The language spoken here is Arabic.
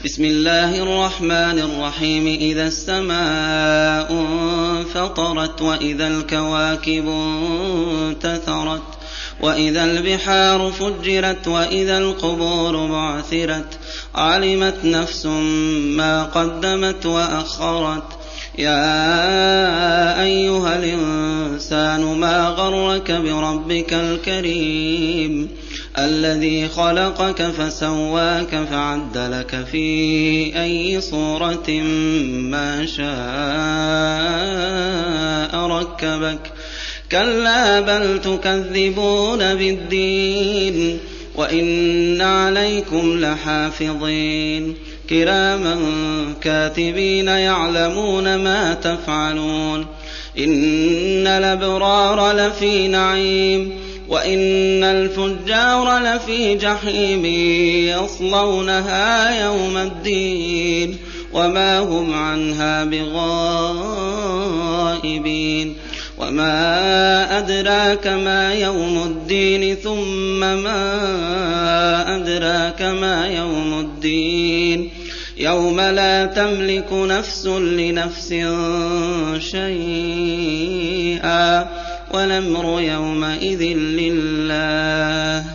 بسم الله الرحمن الرحيم إذا السماء انفطرت وإذا الكواكب انتثرت وإذا البحار فجرت وإذا القبور بعثرت علمت نفس ما قدمت وأخرت يا أيها الإنسان ما غرك بربك الكريم الذي خلقك فسواك فعدلك في أي صورة ما شاء ركبك كلا بل تكذبون بالدين وإن عليكم لحافظين كراما كاتبين يعلمون ما تفعلون إن الأبرار لفي نعيم وإن الفجار لفي جحيم يصلونها يوم الدين وما هم عنها بغائبين وما أدراك ما يوم الدين ثم ما أدراك ما يوم الدين يوم لا تملك نفس لنفس شيئا والأمر يومئذ لله